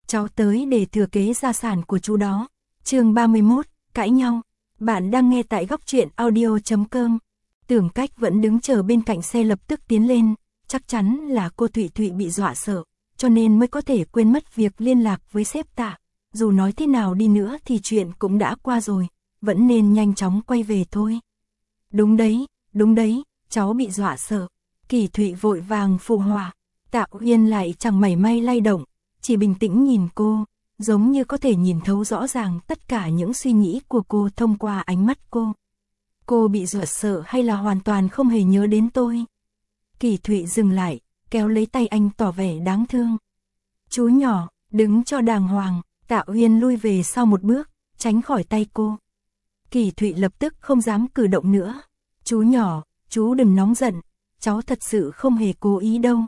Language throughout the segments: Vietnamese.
cháu tới để thừa kế gia sản của chú đó. Chương 31, cãi nhau. Bạn đang nghe tại góc truyện audio.com. Tưởng Cách vẫn đứng chờ bên cạnh xe lập tức tiến lên, chắc chắn là cô Thụy Thụy bị dọa sợ, cho nên mới có thể quên mất việc liên lạc với sếp Tạ. Dù nói thế nào đi nữa thì chuyện cũng đã qua rồi, vẫn nên nhanh chóng quay về thôi. Đúng đấy, cháu bị dọa sợ. Kỳ Thụy vội vàng phụ họa. Tạ Uyên lại chẳng mảy may lay động, chỉ bình tĩnh nhìn cô, giống như có thể nhìn thấu rõ ràng tất cả những suy nghĩ của cô thông qua ánh mắt cô. Cô bị dọa sợ hay là hoàn toàn không hề nhớ đến tôi? Kỳ Thụy dừng lại, kéo lấy tay anh tỏ vẻ đáng thương. Chú nhỏ, đứng cho đàng hoàng. Tạ Uyên lui về sau một bước, tránh khỏi tay cô. Kỳ Thụy lập tức không dám cử động nữa. Chú nhỏ, chú đừng nóng giận, cháu thật sự không hề cố ý đâu.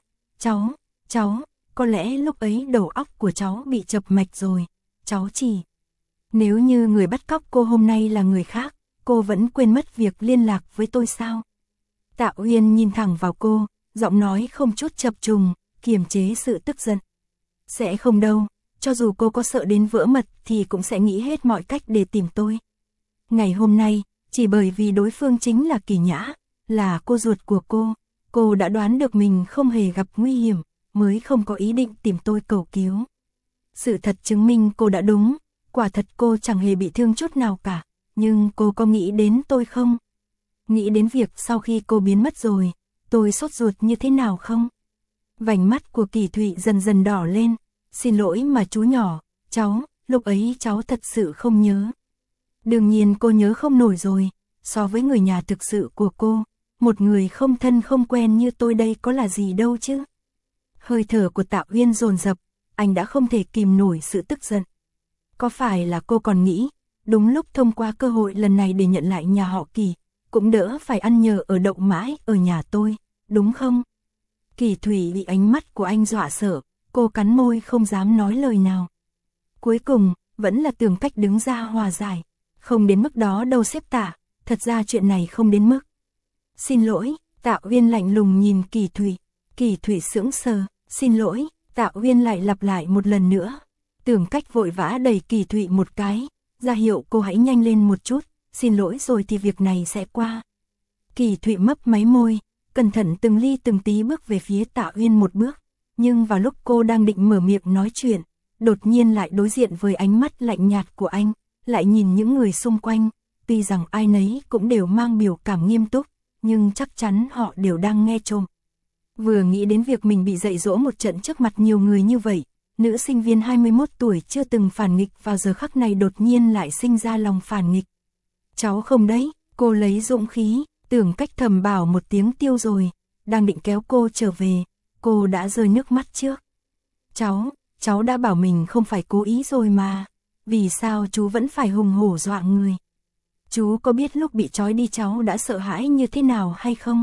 Cháu, có lẽ lúc ấy đầu óc của cháu bị chập mạch rồi. Cháu chỉ... Nếu như người bắt cóc cô hôm nay là người khác, cô vẫn quên mất việc liên lạc với tôi sao? Tạ Uyên nhìn thẳng vào cô, giọng nói không chút chập trùng, kiềm chế sự tức giận. Sẽ không đâu, cho dù cô có sợ đến vỡ mật thì cũng sẽ nghĩ hết mọi cách để tìm tôi. Ngày hôm nay, chỉ bởi vì đối phương chính là Kỳ Nhã, là cô ruột của cô đã đoán được mình không hề gặp nguy hiểm, mới không có ý định tìm tôi cầu cứu. Sự thật chứng minh cô đã đúng, quả thật cô chẳng hề bị thương chút nào cả, nhưng cô có nghĩ đến tôi không? Nghĩ đến việc sau khi cô biến mất rồi, tôi sốt ruột như thế nào không? Vành mắt của Kỳ Thụy dần dần đỏ lên. Xin lỗi mà chú nhỏ, lúc ấy cháu thật sự không nhớ. Đương nhiên cô nhớ không nổi rồi, so với người nhà thực sự của cô, một người không thân không quen như tôi đây có là gì đâu chứ. Hơi thở của Tạ Uyên dồn dập, anh đã không thể kìm nổi sự tức giận. Có phải là cô còn nghĩ, đúng lúc thông qua cơ hội lần này để nhận lại nhà họ Kỳ, cũng đỡ phải ăn nhờ ở đậu mãi ở nhà tôi, đúng không? Kỳ Thụy bị ánh mắt của anh dọa sợ. Cô cắn môi không dám nói lời nào. Cuối cùng, vẫn là Tưởng Cách đứng ra hòa giải. Không đến mức đó đâu sếp Tạ, thật ra chuyện này không đến mức. Xin lỗi, Tạ Uyên lạnh lùng nhìn Kỳ Thụy. Kỳ Thụy sững sờ, xin lỗi, Tạ Uyên lại lặp lại một lần nữa. Tưởng Cách vội vã đẩy Kỳ Thụy một cái, ra hiệu cô hãy nhanh lên một chút, xin lỗi rồi thì việc này sẽ qua. Kỳ Thụy mấp máy môi, cẩn thận từng ly từng tí bước về phía Tạ Uyên một bước. Nhưng vào lúc cô đang định mở miệng nói chuyện, đột nhiên lại đối diện với ánh mắt lạnh nhạt của anh, lại nhìn những người xung quanh, tuy rằng ai nấy cũng đều mang biểu cảm nghiêm túc, nhưng chắc chắn họ đều đang nghe trộm. Vừa nghĩ đến việc mình bị dạy dỗ một trận trước mặt nhiều người như vậy, nữ sinh viên 21 tuổi chưa từng phản nghịch vào giờ khắc này đột nhiên lại sinh ra lòng phản nghịch. Cháu không đấy, cô lấy dũng khí, Tưởng Cách thầm bảo một tiếng tiêu rồi, đang định kéo cô trở về. Cô đã rơi nước mắt trước. Cháu đã bảo mình không phải cố ý rồi mà. Vì sao chú vẫn phải hùng hổ dọa người? Chú có biết lúc bị trói đi cháu đã sợ hãi như thế nào hay không?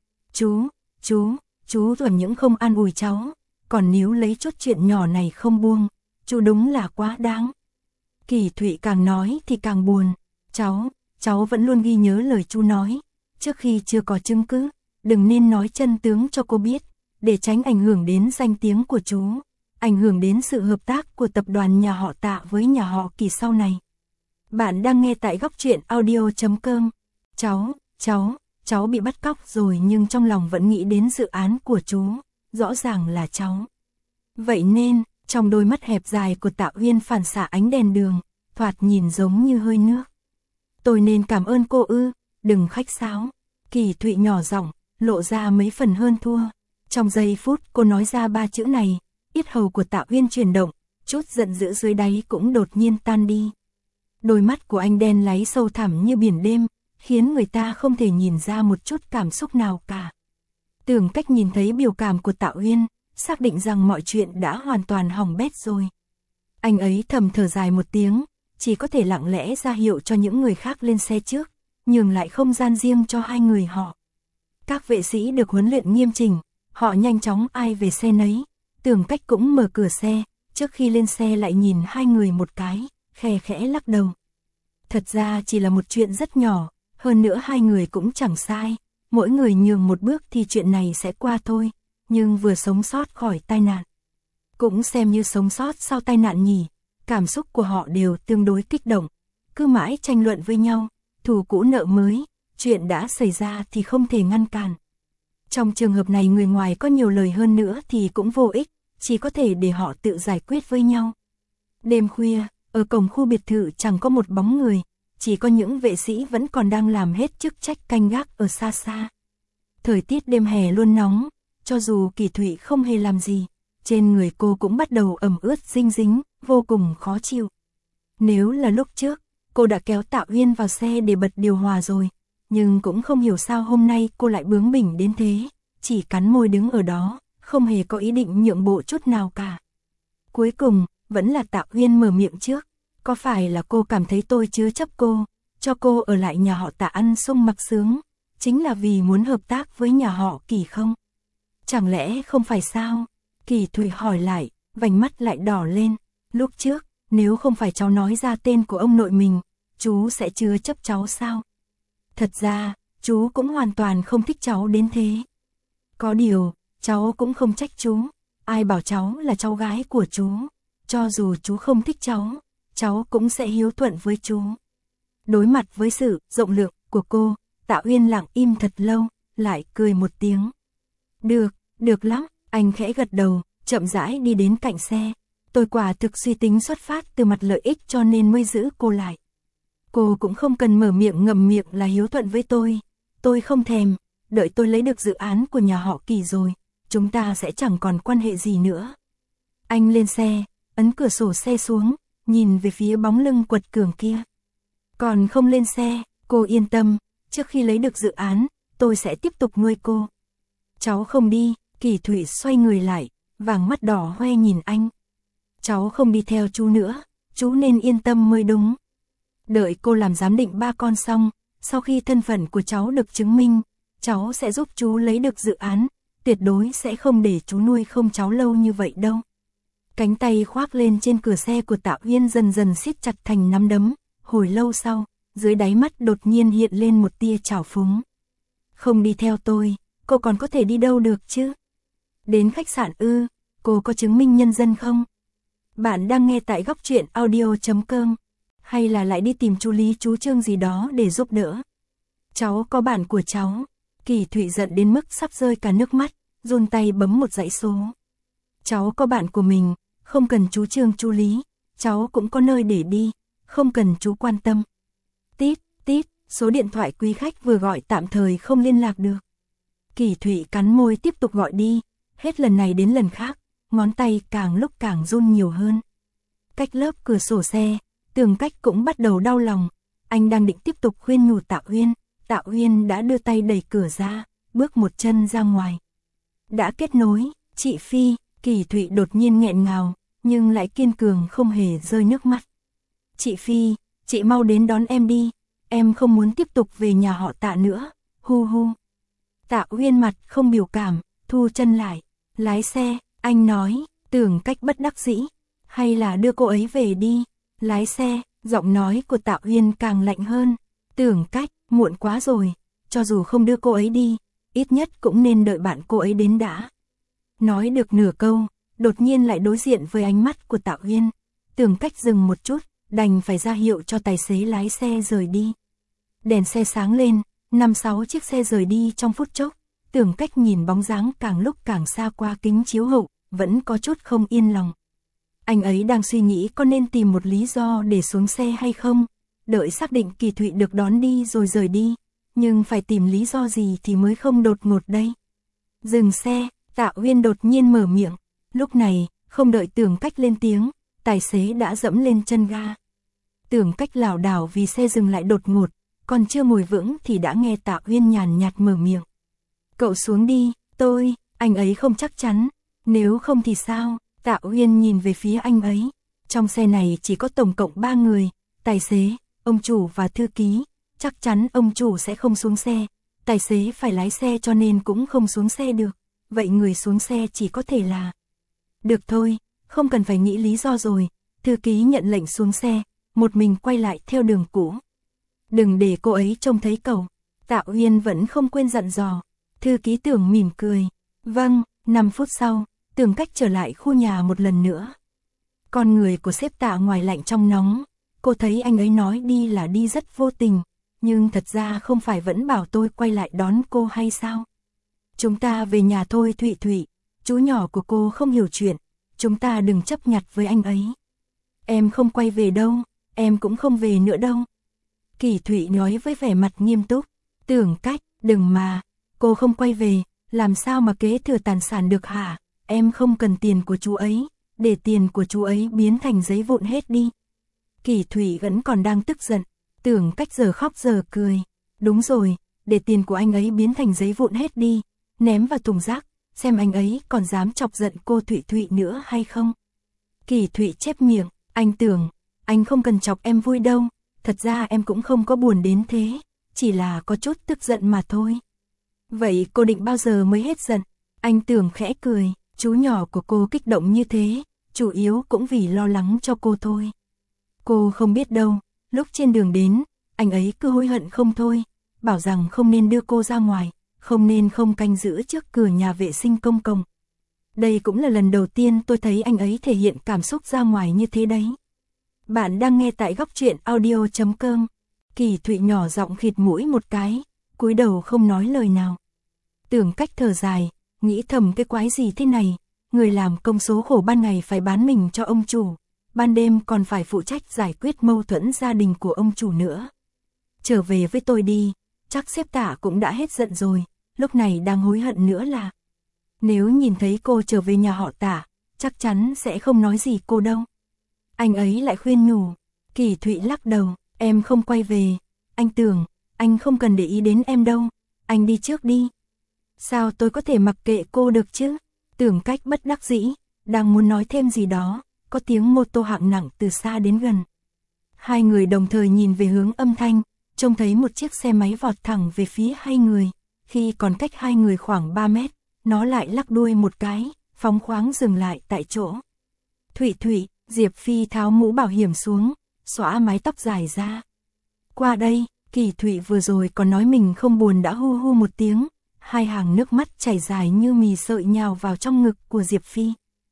Chú rồi những không an ủi cháu. Còn nếu lấy chút chuyện nhỏ này không buông, chú đúng là quá đáng. Kỳ Thụy càng nói thì càng buồn. Cháu vẫn luôn ghi nhớ lời chú nói. Trước khi chưa có chứng cứ, đừng nên nói chân tướng cho cô biết. Để tránh ảnh hưởng đến danh tiếng của chú, ảnh hưởng đến sự hợp tác của tập đoàn nhà họ Tạ với nhà họ Kỳ sau này. Bạn đang nghe tại góc truyện audio.com. Cháu bị bắt cóc rồi nhưng trong lòng vẫn nghĩ đến dự án của chú, rõ ràng là cháu. Vậy nên, trong đôi mắt hẹp dài của Tạ Uyên phản xạ ánh đèn đường, thoạt nhìn giống như hơi nước. Tôi nên cảm ơn cô ư, đừng khách sáo. Kỳ Thụy nhỏ giọng, lộ ra mấy phần hơn thua. Trong giây phút cô nói ra ba chữ này, yết hầu của Tạ Uyên chuyển động, chút giận dữ dưới đáy cũng đột nhiên tan đi. Đôi mắt của anh đen láy sâu thẳm như biển đêm, khiến người ta không thể nhìn ra một chút cảm xúc nào cả. Tưởng Cách nhìn thấy biểu cảm của Tạ Uyên, xác định rằng mọi chuyện đã hoàn toàn hỏng bét rồi. Anh ấy thầm thở dài một tiếng, chỉ có thể lặng lẽ ra hiệu cho những người khác lên xe trước, nhường lại không gian riêng cho hai người họ. Các vệ sĩ được huấn luyện nghiêm chỉnh, họ nhanh chóng ai về xe nấy. Tưởng Cách cũng mở cửa xe, trước khi lên xe lại nhìn hai người một cái, khe khẽ lắc đầu. Thật ra chỉ là một chuyện rất nhỏ, hơn nữa hai người cũng chẳng sai, mỗi người nhường một bước thì chuyện này sẽ qua thôi, nhưng vừa sống sót khỏi tai nạn. cũng xem như sống sót sau tai nạn nhỉ. Cảm xúc của họ đều tương đối kích động, cứ mãi tranh luận với nhau, thù cũ nợ mới, chuyện đã xảy ra thì không thể ngăn cản. Trong trường hợp này người ngoài có nhiều lời hơn nữa thì cũng vô ích, chỉ có thể để họ tự giải quyết với nhau. Đêm khuya, ở cổng khu biệt thự chẳng có một bóng người, chỉ có những vệ sĩ vẫn còn đang làm hết chức trách canh gác ở xa xa. Thời tiết đêm hè luôn nóng, cho dù Kỳ Thụy không hề làm gì, trên người cô cũng bắt đầu ẩm ướt dinh dính, vô cùng khó chịu. Nếu là lúc trước, cô đã kéo Tạ Uyên vào xe để bật điều hòa rồi, nhưng cũng không hiểu sao hôm nay cô lại bướng bỉnh đến thế, chỉ cắn môi đứng ở đó, không hề có ý định nhượng bộ chút nào cả. Cuối cùng, vẫn là Tạ Uyên mở miệng trước, có phải là cô cảm thấy tôi chứa chấp cô, cho cô ở lại nhà họ Tạ ăn sung mặc sướng, chính là vì muốn hợp tác với nhà họ Kỳ không? Chẳng lẽ không phải sao? Kỳ Thụy hỏi lại, vành mắt lại đỏ lên, lúc trước, nếu không phải cháu nói ra tên của ông nội mình, chú sẽ chứa chấp cháu sao? Thật ra, chú cũng hoàn toàn không thích cháu đến thế. Có điều, cháu cũng không trách chú, ai bảo cháu là cháu gái của chú, cho dù chú không thích cháu cũng sẽ hiếu thuận với chú. Đối mặt với sự rộng lượng của cô, Tạ Uyên lặng im thật lâu, lại cười một tiếng. Được lắm, anh khẽ gật đầu, chậm rãi đi đến cạnh xe. Tôi quả thực suy tính xuất phát từ mặt lợi ích cho nên mới giữ cô lại. Cô cũng không cần mở miệng ngậm miệng là hiếu thuận với tôi không thèm, đợi tôi lấy được dự án của nhà họ Kỳ rồi, chúng ta sẽ chẳng còn quan hệ gì nữa. Anh lên xe, ấn cửa sổ xe xuống, nhìn về phía bóng lưng quật cường kia. Còn không lên xe, cô yên tâm, trước khi lấy được dự án, tôi sẽ tiếp tục nuôi cô. Cháu không đi, Kỳ Thụy xoay người lại, vàng mắt đỏ hoe nhìn anh. Cháu không đi theo chú nữa, chú nên yên tâm mới đúng. Đợi cô làm giám định ba con xong, sau khi thân phận của cháu được chứng minh, cháu sẽ giúp chú lấy được dự án, tuyệt đối sẽ không để chú nuôi không cháu lâu như vậy đâu. Cánh tay khoác lên trên cửa xe của Tạ Uyên dần dần siết chặt thành nắm đấm, hồi lâu sau, dưới đáy mắt đột nhiên hiện lên một tia trào phúng. Không đi theo tôi, cô còn có thể đi đâu được chứ? Đến khách sạn ư, cô có chứng minh nhân dân không? Bạn đang nghe tại góc truyện audio.com, hay là lại đi tìm chú Lý chú Trương gì đó để giúp đỡ? Cháu có bản của cháu. Kỳ Thụy giận đến mức sắp rơi cả nước mắt, run tay bấm một dãy số. Cháu có bản của mình, không cần chú Trương chú Lý, cháu cũng có nơi để đi, không cần chú quan tâm. Tít, tít, số điện thoại quý khách vừa gọi tạm thời không liên lạc được. Kỳ Thụy cắn môi tiếp tục gọi đi, hết lần này đến lần khác, ngón tay càng lúc càng run nhiều hơn. Cách lớp cửa sổ xe, Tường Cách cũng bắt đầu đau lòng, anh đang định tiếp tục khuyên nhủ Tạ Uyên đã đưa tay đẩy cửa ra, bước một chân ra ngoài. Đã kết nối, chị Phi, Kỳ Thụy đột nhiên nghẹn ngào, nhưng lại kiên cường không hề rơi nước mắt. Chị Phi, chị mau đến đón em đi, em không muốn tiếp tục về nhà họ Tạ nữa, hu hu. Tạ Uyên mặt không biểu cảm, thu chân lại, lái xe, anh nói. Tường Cách bất đắc dĩ, hay là đưa cô ấy về đi. Lái xe, giọng nói của Tạ Uyên càng lạnh hơn. Tường Cách, muộn quá rồi, cho dù không đưa cô ấy đi, ít nhất cũng nên đợi bạn cô ấy đến đã. Nói được nửa câu, đột nhiên lại đối diện với ánh mắt của Tạ Uyên. Tường Cách dừng một chút, đành phải ra hiệu cho tài xế lái xe rời đi. Đèn xe sáng lên, 5-6 chiếc xe rời đi trong phút chốc. Tường Cách nhìn bóng dáng càng lúc càng xa qua kính chiếu hậu, vẫn có chút không yên lòng. Anh ấy đang suy nghĩ có nên tìm một lý do để xuống xe hay không, đợi xác định Kỳ Thụy được đón đi rồi rời đi, nhưng phải tìm lý do gì thì mới không đột ngột đây. Dừng xe, Tạ Uyên đột nhiên mở miệng, lúc này, không đợi Tường Cách lên tiếng, tài xế đã dẫm lên chân ga. Tường Cách lảo đảo vì xe dừng lại đột ngột, còn chưa ngồi vững thì đã nghe Tạ Uyên nhàn nhạt mở miệng. Cậu xuống đi, anh ấy không chắc chắn, nếu không thì sao? Tạ Uyên nhìn về phía anh ấy, trong xe này chỉ có tổng cộng 3 người, tài xế, ông chủ và thư ký, chắc chắn ông chủ sẽ không xuống xe, tài xế phải lái xe cho nên cũng không xuống xe được, vậy người xuống xe chỉ có thể là... Được thôi, không cần phải nghĩ lý do rồi, thư ký nhận lệnh xuống xe, một mình quay lại theo đường cũ. Đừng để cô ấy trông thấy cậu. Tạ Uyên vẫn không quên dặn dò. Thư ký Tưởng mỉm cười. Vâng. 5 phút sau, Tưởng Cách trở lại khu nhà một lần nữa. Con người của sếp Tạ ngoài lạnh trong nóng, cô thấy anh ấy nói đi là đi rất vô tình, nhưng thật ra không phải vẫn bảo tôi quay lại đón cô hay sao? Chúng ta về nhà thôi Thụy Thụy, chú nhỏ của cô không hiểu chuyện, chúng ta đừng chấp nhặt với anh ấy. Em không quay về đâu, em cũng không về nữa đâu. Kỳ Thụy nói với vẻ mặt nghiêm túc. Tưởng Cách, đừng mà, cô không quay về, làm sao mà kế thừa tài sản được hả? Em không cần tiền của chú ấy, để tiền của chú ấy biến thành giấy vụn hết đi. Kỳ Thụy vẫn còn đang tức giận, Tưởng Cách giờ khóc giờ cười. Đúng rồi, để tiền của anh ấy biến thành giấy vụn hết đi, ném vào thùng rác, xem anh ấy còn dám chọc giận cô Thụy Thụy nữa hay không. Kỳ Thụy chép miệng, anh Tưởng, anh không cần chọc em vui đâu, thật ra em cũng không có buồn đến thế, chỉ là có chút tức giận mà thôi. Vậy cô định bao giờ mới hết giận? Anh Tưởng khẽ cười, chú nhỏ của cô kích động như thế, chủ yếu cũng vì lo lắng cho cô thôi. Cô không biết đâu, lúc trên đường đến, anh ấy cứ hối hận không thôi, bảo rằng không nên đưa cô ra ngoài, không nên không canh giữ trước cửa nhà vệ sinh công cộng. Đây cũng là lần đầu tiên tôi thấy anh ấy thể hiện cảm xúc ra ngoài như thế đấy. Bạn đang nghe tại góc truyện audio.com. Kỳ Thụy nhỏ giọng khịt mũi một cái, cúi đầu không nói lời nào. Tưởng Cách thở dài, nghĩ thầm cái quái gì thế này, người làm công số khổ ban ngày phải bán mình cho ông chủ, ban đêm còn phải phụ trách giải quyết mâu thuẫn gia đình của ông chủ nữa. Trở về với tôi đi, chắc sếp Tạ cũng đã hết giận rồi, lúc này đang hối hận nữa là. Nếu nhìn thấy cô trở về nhà họ Tạ, chắc chắn sẽ không nói gì cô đâu. Anh ấy lại khuyên nhủ. Kỳ Thụy lắc đầu, em không quay về. Anh Tưởng, anh không cần để ý đến em đâu, anh đi trước đi. Sao tôi có thể mặc kệ cô được chứ? Tưởng Cách bất đắc dĩ, đang muốn nói thêm gì đó, có tiếng mô tô hạng nặng từ xa đến gần. Hai người đồng thời nhìn về hướng âm thanh, trông thấy một chiếc xe máy vọt thẳng về phía hai người. Khi còn cách hai người khoảng 3 mét, nó lại lắc đuôi một cái, phóng khoáng dừng lại tại chỗ. Thụy Thụy, Diệp Phi tháo mũ bảo hiểm xuống, xõa mái tóc dài ra. Qua đây, Kỳ Thụy vừa rồi còn nói mình không buồn đã hu hu một tiếng, hai hàng nước mắt chảy dài như mì sợi nhào vào trong ngực của Diệp Phi.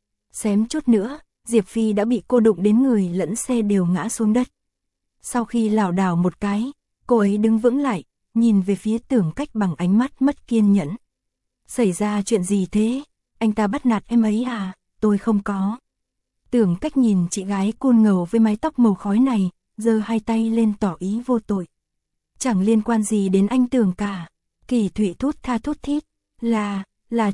Xém chút nữa, Diệp Phi đã bị cô đụng đến người lẫn xe đều ngã xuống đất. Sau khi lảo đảo một cái, cô ấy đứng vững lại, nhìn về phía Tưởng Cách bằng ánh mắt mất kiên nhẫn. Xảy ra chuyện gì thế? Anh ta bắt nạt em ấy à? Tôi không có. Tưởng Cách nhìn chị gái côn ngầu với mái tóc màu khói này, giơ hai tay lên tỏ ý vô tội. Chẳng liên quan gì đến anh Tưởng cả. Kỳ Thụy thút tha thút thít. Là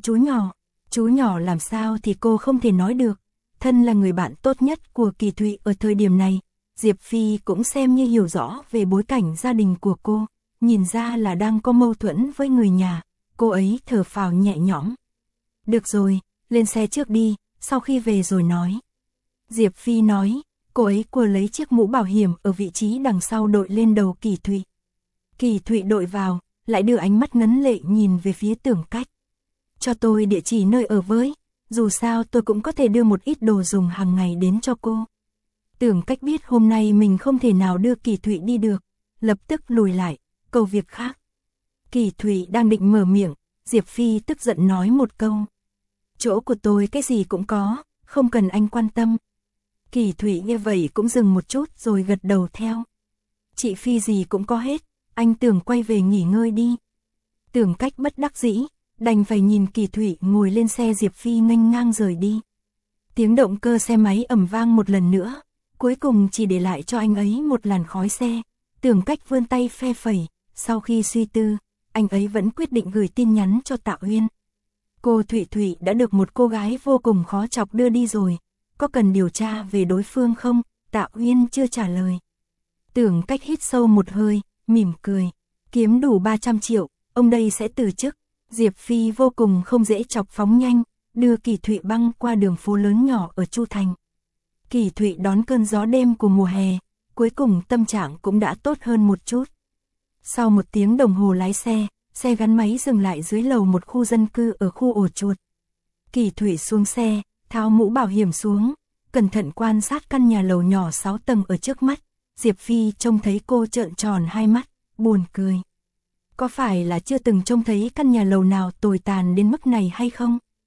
chú nhỏ làm sao thì cô không thể nói được. Thân là người bạn tốt nhất của Kỳ Thụy ở thời điểm này, Diệp Phi cũng xem như hiểu rõ về bối cảnh gia đình của cô, nhìn ra là đang có mâu thuẫn với người nhà, cô ấy thở phào nhẹ nhõm. Được rồi, lên xe trước đi, sau khi về rồi nói. Diệp Phi nói, cô ấy cua lấy chiếc mũ bảo hiểm ở vị trí đằng sau đội lên đầu Kỳ Thụy. Kỳ Thụy đội vào, lại đưa ánh mắt ngấn lệ nhìn về phía Tưởng Cách. Cho tôi địa chỉ nơi ở với, dù sao tôi cũng có thể đưa một ít đồ dùng hàng ngày đến cho cô. Tưởng Cách biết hôm nay mình không thể nào đưa Kỳ Thụy đi được, lập tức lùi lại, cầu việc khác. Kỳ Thụy đang định mở miệng, Diệp Phi tức giận nói một câu. Chỗ của tôi cái gì cũng có, không cần anh quan tâm. Kỳ Thụy nghe vậy cũng dừng một chút rồi gật đầu theo. Chị Phi gì cũng có hết, anh Tưởng quay về nghỉ ngơi đi. Tưởng Cách bất đắc dĩ, đành phải nhìn Kỳ Thụy ngồi lên xe Diệp Phi nghênh ngang rời đi. Tiếng động cơ xe máy ầm vang một lần nữa, cuối cùng chỉ để lại cho anh ấy một làn khói xe. Tưởng Cách vươn tay phe phẩy, sau khi suy tư, anh ấy vẫn quyết định gửi tin nhắn cho Tạ Uyên. Cô Thụy Thụy đã được một cô gái vô cùng khó chọc đưa đi rồi, có cần điều tra về đối phương không? Tạ Uyên chưa trả lời. Tưởng Cách hít sâu một hơi, mỉm cười. Kiếm đủ 300 triệu, ông đây sẽ từ chức. Diệp Phi vô cùng không dễ chọc phóng nhanh, đưa Kỳ Thụy băng qua đường phố lớn nhỏ ở Chu Thành. Kỳ Thụy đón cơn gió đêm của mùa hè, cuối cùng tâm trạng cũng đã tốt hơn một chút. Sau một tiếng đồng hồ lái xe, xe gắn máy dừng lại dưới lầu một khu dân cư ở khu ổ chuột. Kỳ Thụy xuống xe, tháo mũ bảo hiểm xuống, cẩn thận quan sát căn nhà lầu nhỏ 6 tầng ở trước mắt. Diệp Phi trông thấy cô trợn tròn hai mắt, buồn cười. Có phải là chưa từng trông thấy căn nhà lầu nào tồi tàn đến mức này hay không?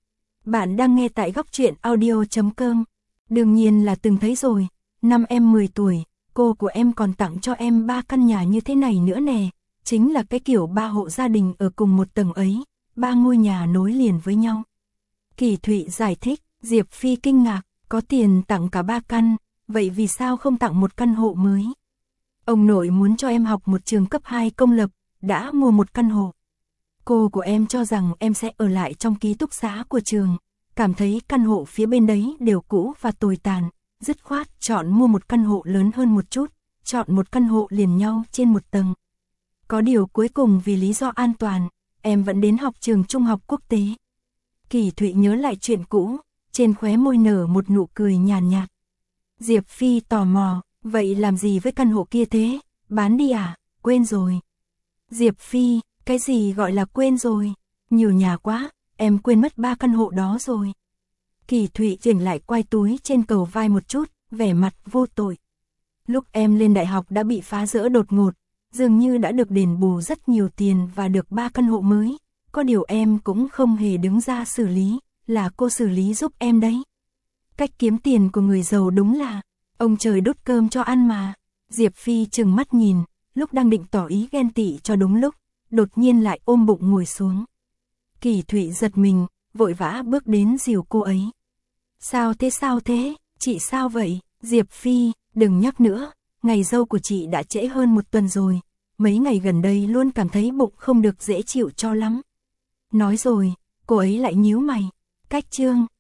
Bạn đang nghe tại góc truyện audio.com. Đương nhiên là từng thấy rồi, năm em 10 tuổi, cô của em còn tặng cho em 3 căn nhà như thế này nữa nè, chính là cái kiểu 3 hộ gia đình ở cùng một tầng ấy, 3 ngôi nhà nối liền với nhau. Kỳ Thụy giải thích, Diệp Phi kinh ngạc, có tiền tặng cả 3 căn, vậy vì sao không tặng một căn hộ mới? Ông nội muốn cho em học một trường cấp 2 công lập, đã mua một căn hộ. Cô của em cho rằng em sẽ ở lại trong ký túc xá của trường, cảm thấy căn hộ phía bên đấy đều cũ và tồi tàn, dứt khoát chọn mua một căn hộ lớn hơn một chút, chọn một căn hộ liền nhau trên một tầng. Có điều cuối cùng vì lý do an toàn, em vẫn đến học trường trung học quốc tế. Kỳ Thụy nhớ lại chuyện cũ, trên khóe môi nở một nụ cười nhàn nhạt. Diệp Phi tò mò, vậy làm gì với căn hộ kia thế, bán đi à, quên rồi. Diệp Phi, cái gì gọi là quên rồi, nhiều nhà quá, em quên mất 3 căn hộ đó rồi. Kỳ Thụy chỉnh lại quai túi trên cầu vai một chút, vẻ mặt vô tội. Lúc em lên đại học đã bị phá rỡ đột ngột, dường như đã được đền bù rất nhiều tiền và được 3 căn hộ mới. Có điều em cũng không hề đứng ra xử lý, là cô xử lý giúp em đấy. Cách kiếm tiền của người giàu đúng là, ông trời đút cơm cho ăn mà. Diệp Phi trừng mắt nhìn, lúc đang định tỏ ý ghen tị cho đúng lúc, đột nhiên lại ôm bụng ngồi xuống. Kỳ Thụy giật mình, vội vã bước đến dìu cô ấy. Sao thế, chị sao vậy? Diệp Phi, đừng nhắc nữa, ngày dâu của chị đã trễ hơn 1 tuần rồi, mấy ngày gần đây luôn cảm thấy bụng không được dễ chịu cho lắm. Nói rồi, cô ấy lại nhíu mày, cách chương,